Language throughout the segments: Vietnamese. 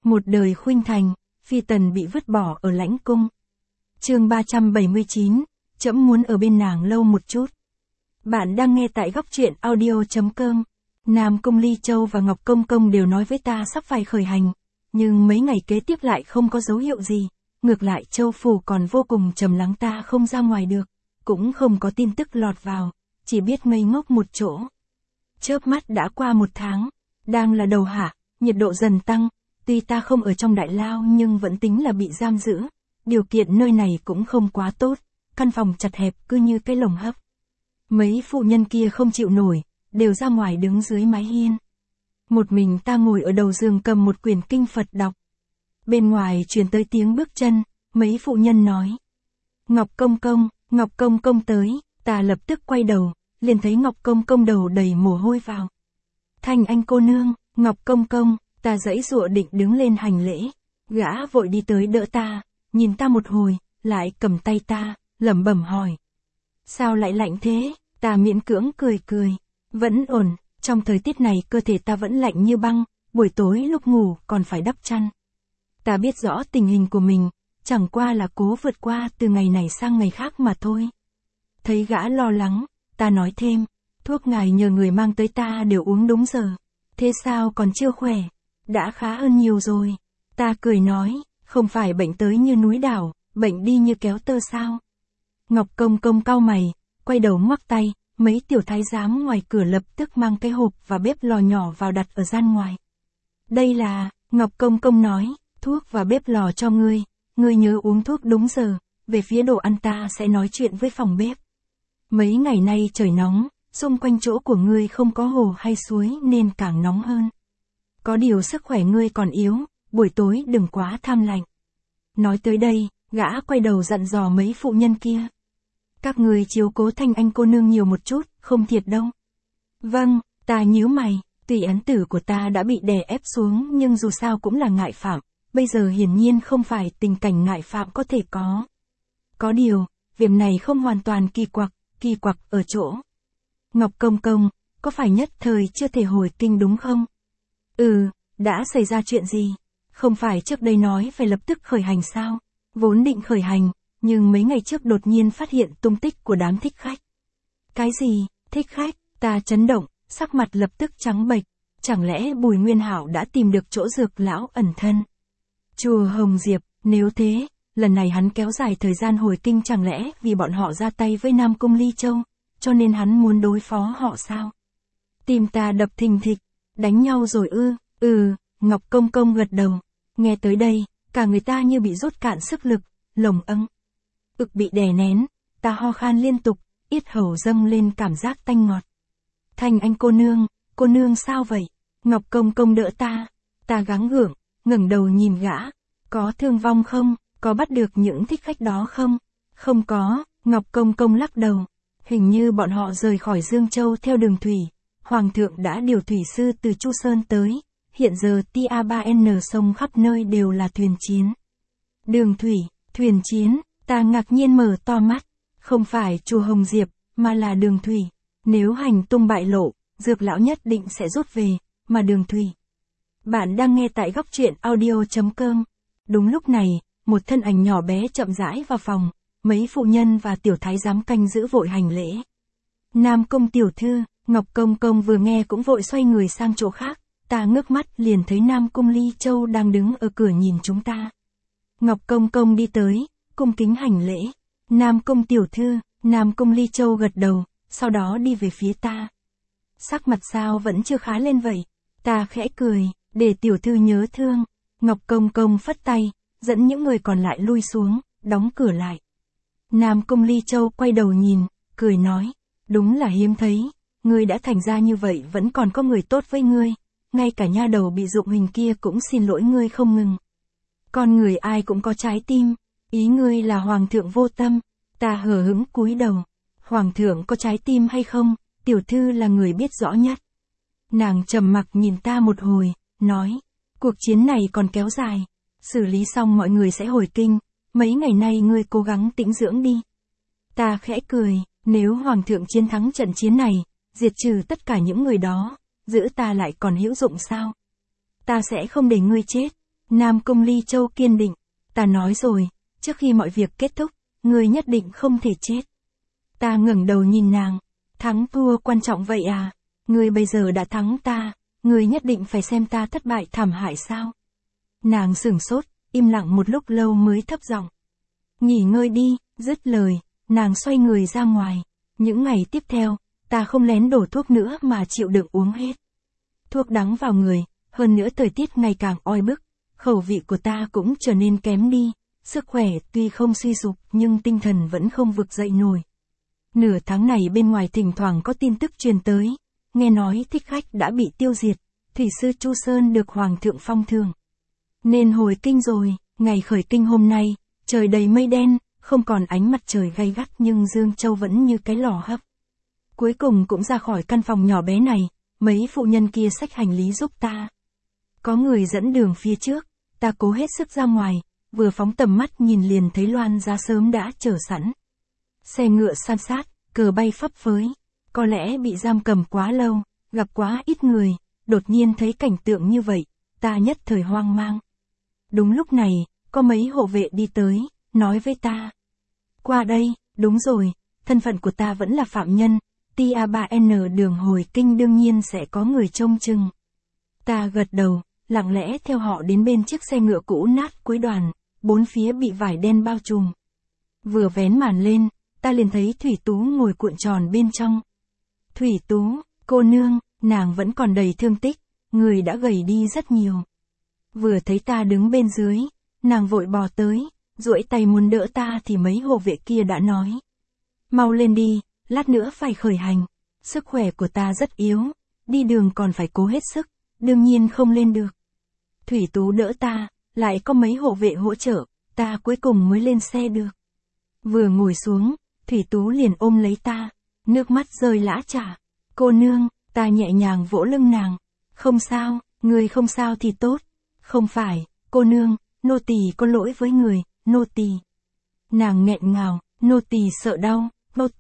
Một đời khuynh thành, phi tần bị vứt bỏ ở lãnh cung. Chương 379, trẫm muốn ở bên nàng lâu một chút. Bạn đang nghe tại góc truyện audio.com. Nam Cung Ly Châu và Ngọc Công Công đều nói với ta sắp phải khởi hành, nhưng mấy ngày kế tiếp lại không có dấu hiệu gì. Ngược lại Châu Phủ còn vô cùng trầm lắng, ta không ra ngoài được, cũng không có tin tức lọt vào, chỉ biết ngây ngốc một chỗ. Chớp mắt đã qua một tháng, đang là đầu hạ, nhiệt độ dần tăng, tuy ta không ở trong đại lao nhưng vẫn tính là bị giam giữ. Điều kiện nơi này cũng không quá tốt, căn phòng chật hẹp cứ như cái lồng hấp. Mấy phụ nhân kia không chịu nổi, đều ra ngoài đứng dưới mái hiên. Một mình ta ngồi ở đầu giường cầm một quyển kinh Phật đọc. Bên ngoài truyền tới tiếng bước chân, mấy phụ nhân nói: Ngọc Công Công tới. Ta lập tức quay đầu, liền thấy Ngọc Công Công đầu đầy mồ hôi vào. Thanh Anh cô nương, Ngọc Công Công. Ta giãy giụa định đứng lên hành lễ, gã vội đi tới đỡ ta, nhìn ta một hồi, lại cầm tay ta, lẩm bẩm hỏi: sao lại lạnh thế? Ta miễn cưỡng cười, vẫn ổn, trong thời tiết này cơ thể ta vẫn lạnh như băng, buổi tối lúc ngủ còn phải đắp chăn. Ta biết rõ tình hình của mình, chẳng qua là cố vượt qua từ ngày này sang ngày khác mà thôi. Thấy gã lo lắng, ta nói thêm: thuốc ngài nhờ người mang tới ta đều uống đúng giờ, thế sao còn chưa khỏe? Đã khá hơn nhiều rồi. Ta cười nói: không phải bệnh tới như núi đảo, bệnh đi như kéo tơ sao? Ngọc Công Công cau mày, quay đầu ngoắc tay, mấy tiểu thái giám ngoài cửa lập tức mang cái hộp và bếp lò nhỏ vào đặt ở gian ngoài. Đây là, Ngọc Công Công nói, thuốc và bếp lò cho ngươi nhớ uống thuốc đúng giờ, về phía đồ ăn ta sẽ nói chuyện với phòng bếp. Mấy ngày nay trời nóng, xung quanh chỗ của ngươi không có hồ hay suối nên càng nóng hơn. Có điều sức khỏe ngươi còn yếu, buổi tối đừng quá tham lạnh. Nói tới đây, gã quay đầu dặn dò mấy phụ nhân kia: các người chiếu cố Thanh Anh cô nương nhiều một chút, không thiệt đâu. Vâng, ta nhíu mày, tuy ấn tử của ta đã bị đè ép xuống nhưng dù sao cũng là ngại phạm, bây giờ hiển nhiên không phải tình cảnh ngại phạm có thể có. Có điều, việc này không hoàn toàn kỳ quặc ở chỗ. Ngọc Công Công, có phải nhất thời chưa thể hồi kinh đúng không? Đã xảy ra chuyện gì? Không phải trước đây nói phải lập tức khởi hành sao? Vốn định khởi hành, nhưng mấy ngày trước đột nhiên phát hiện tung tích của đám thích khách. Cái gì, thích khách? Ta chấn động, sắc mặt lập tức trắng bệch. Chẳng lẽ Bùi Nguyên Hạo đã tìm được chỗ dược lão ẩn thân? Chùa Hồng Diệp, nếu thế, lần này hắn kéo dài thời gian hồi kinh chẳng lẽ vì bọn họ ra tay với Nam Cung Ly Châu, cho nên hắn muốn đối phó họ sao? Tim ta đập thình thịch, đánh nhau rồi ư? Ngọc Công Công gật đầu. Nghe tới đây, cả người ta như bị rút cạn sức lực, lồng ực bị đè nén, ta ho khan liên tục, yết hầu dâng lên cảm giác tanh ngọt. Thanh Anh cô nương sao vậy? Ngọc Công Công đỡ ta gắng gượng, ngẩng đầu nhìn gã. Có thương vong không? Có bắt được những thích khách đó không? Không có, Ngọc Công Công lắc đầu. Hình như bọn họ rời khỏi Dương Châu theo đường thủy. Hoàng thượng đã điều thủy sư từ Chu Sơn tới. Hiện giờ TA3N sông khắp nơi đều là thuyền chiến. Đường thủy, thuyền chiến, ta ngạc nhiên mở to mắt. Không phải chùa Hồng Diệp, mà là đường thủy. Nếu hành tung bại lộ, dược lão nhất định sẽ rút về, mà đường thủy. Bạn đang nghe tại góc truyện audio.com. Đúng lúc này, một thân ảnh nhỏ bé chậm rãi vào phòng. Mấy phụ nhân và tiểu thái giám canh giữ vội hành lễ. Nam Công tiểu thư, Ngọc Công Công vừa nghe cũng vội xoay người sang chỗ khác. Ta ngước mắt liền thấy Nam Cung Ly Châu đang đứng ở cửa nhìn chúng ta. Ngọc Công Công đi tới, cung kính hành lễ. Nam Cung tiểu thư, Nam Cung Ly Châu gật đầu, sau đó đi về phía ta. Sắc mặt sao vẫn chưa khá lên vậy? Ta khẽ cười, để tiểu thư nhớ thương. Ngọc Công Công phất tay, dẫn những người còn lại lui xuống, đóng cửa lại. Nam Cung Ly Châu quay đầu nhìn, cười nói: đúng là hiếm thấy, ngươi đã thành ra như vậy vẫn còn có người tốt với ngươi. Ngay cả nha đầu bị dụng hình kia cũng xin lỗi ngươi không ngừng. Con người ai cũng có trái tim, ý ngươi là hoàng thượng vô tâm. Ta hờ hững cúi đầu. Hoàng thượng có trái tim hay không, tiểu thư là người biết rõ nhất. Nàng trầm mặc nhìn ta một hồi, nói: cuộc chiến này còn kéo dài, xử lý xong mọi người sẽ hồi kinh, mấy ngày nay ngươi cố gắng tĩnh dưỡng đi. Ta khẽ cười, nếu hoàng thượng chiến thắng trận chiến này, diệt trừ tất cả những người đó, giữ ta lại còn hữu dụng sao? Ta sẽ không để ngươi chết. Nam Cung Ly Châu kiên định. Ta nói rồi, trước khi mọi việc kết thúc, ngươi nhất định không thể chết. Ta ngẩng đầu nhìn nàng. Thắng thua quan trọng vậy à? Ngươi bây giờ đã thắng ta, ngươi nhất định phải xem ta thất bại thảm hại sao? Nàng sửng sốt, im lặng một lúc lâu mới thấp giọng. Nghỉ ngơi đi, dứt lời, nàng xoay người ra ngoài. Những ngày tiếp theo, ta không lén đổ thuốc nữa mà chịu đựng uống hết. Thuốc đắng vào người, hơn nữa thời tiết ngày càng oi bức, khẩu vị của ta cũng trở nên kém đi, sức khỏe tuy không suy sụp nhưng tinh thần vẫn không vực dậy nổi. Nửa tháng này bên ngoài thỉnh thoảng có tin tức truyền tới, nghe nói thích khách đã bị tiêu diệt, thủy sư Chu Sơn được Hoàng thượng phong thưởng. Nên hồi kinh rồi, ngày khởi kinh hôm nay, trời đầy mây đen, không còn ánh mặt trời gay gắt nhưng Dương Châu vẫn như cái lò hấp. Cuối cùng cũng ra khỏi căn phòng nhỏ bé này, mấy phụ nhân kia xách hành lý giúp ta. Có người dẫn đường phía trước, ta cố hết sức ra ngoài, vừa phóng tầm mắt nhìn liền thấy Loan Giá sớm đã chờ sẵn. Xe ngựa san sát, cờ bay phấp phới, có lẽ bị giam cầm quá lâu, gặp quá ít người, đột nhiên thấy cảnh tượng như vậy, ta nhất thời hoang mang. Đúng lúc này, có mấy hộ vệ đi tới, nói với ta. Qua đây, đúng rồi, thân phận của ta vẫn là phạm nhân, tia 3N đường hồi kinh đương nhiên sẽ có người trông chừng. Ta gật đầu, lặng lẽ theo họ đến bên chiếc xe ngựa cũ nát cuối đoàn, bốn phía bị vải đen bao trùm. Vừa vén màn lên, ta liền thấy Thủy Tú ngồi cuộn tròn bên trong. Thủy Tú, cô nương, nàng vẫn còn đầy thương tích, người đã gầy đi rất nhiều. Vừa thấy ta đứng bên dưới, nàng vội bò tới, duỗi tay muốn đỡ ta thì mấy hộ vệ kia đã nói. Mau lên đi, lát nữa phải khởi hành, sức khỏe của ta rất yếu, đi đường còn phải cố hết sức, đương nhiên không lên được. Thủy Tú đỡ ta, lại có mấy hộ vệ hỗ trợ, ta cuối cùng mới lên xe được. Vừa ngồi xuống, Thủy Tú liền ôm lấy ta, nước mắt rơi lã chả. Cô nương, ta nhẹ nhàng vỗ lưng nàng. Không sao, người không sao thì tốt. Không phải, cô nương, nô tỳ có lỗi với người, nô tỳ. Nàng nghẹn ngào, nô tỳ sợ đau,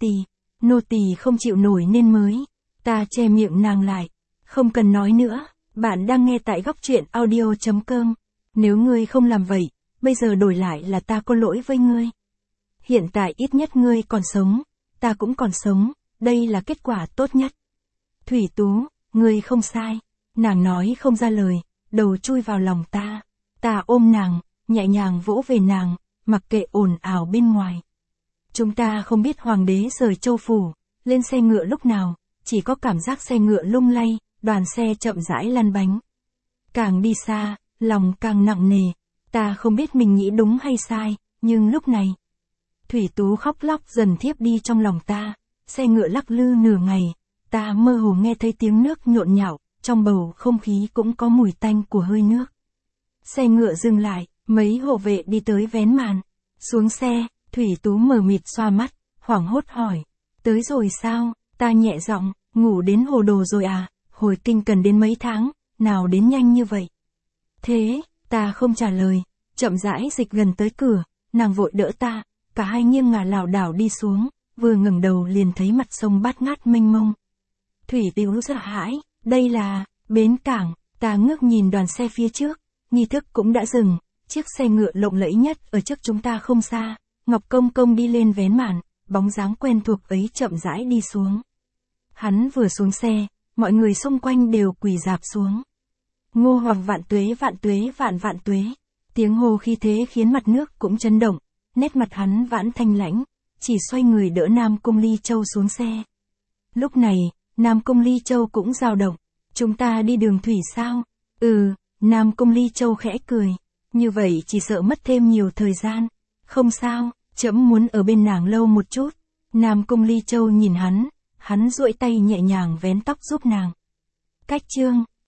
nô tỳ không chịu nổi nên mới. Ta che miệng nàng lại. Không cần nói nữa, bạn đang nghe tại góc truyện audio.com. Nếu ngươi không làm vậy, bây giờ đổi lại là ta có lỗi với ngươi. Hiện tại ít nhất ngươi còn sống, ta cũng còn sống, đây là kết quả tốt nhất. Thủy Tú, ngươi không sai. Nàng nói không ra lời, đầu chui vào lòng ta. Ta ôm nàng, nhẹ nhàng vỗ về nàng, mặc kệ ồn ào bên ngoài. Chúng ta không biết hoàng đế rời châu phủ, lên xe ngựa lúc nào, chỉ có cảm giác xe ngựa lung lay, đoàn xe chậm rãi lăn bánh. Càng đi xa, lòng càng nặng nề, ta không biết mình nghĩ đúng hay sai, nhưng lúc này, Thủy Tú khóc lóc dần thiếp đi trong lòng ta, xe ngựa lắc lư nửa ngày, ta mơ hồ nghe thấy tiếng nước nhộn nhạo, trong bầu không khí cũng có mùi tanh của hơi nước. Xe ngựa dừng lại, mấy hộ vệ đi tới vén màn, xuống xe, Thủy Tú mờ mịt xoa mắt, hoảng hốt hỏi, tới rồi sao? Ta nhẹ giọng, ngủ đến hồ đồ rồi à, hồi kinh cần đến mấy tháng, nào đến nhanh như vậy. Thế, ta không trả lời, chậm rãi dịch gần tới cửa, nàng vội đỡ ta, cả hai nghiêng ngả lảo đảo đi xuống, vừa ngẩng đầu liền thấy mặt sông bát ngát mênh mông. Thủy Tú sợ hãi, đây là bến cảng, ta ngước nhìn đoàn xe phía trước, nghi thức cũng đã dừng, chiếc xe ngựa lộng lẫy nhất ở trước chúng ta không xa, Ngọc Công Công đi lên vén màn, bóng dáng quen thuộc ấy chậm rãi đi xuống. Hắn vừa xuống xe, mọi người xung quanh đều quỳ rạp xuống. Ngô Hoàng vạn tuế vạn tuế. Tiếng hô khi thế khiến mặt nước cũng chấn động, nét mặt hắn vãn thanh lãnh, chỉ xoay người đỡ Nam Cung Ly Châu xuống xe. Lúc này, Nam Cung Ly Châu cũng dao động. Chúng ta đi đường thủy sao? Nam Cung Ly Châu khẽ cười. Như vậy chỉ sợ mất thêm nhiều thời gian. Không sao, trẫm muốn ở bên nàng lâu một chút. Nam Cung Ly Châu nhìn hắn duỗi tay nhẹ nhàng vén tóc giúp nàng. Cách chương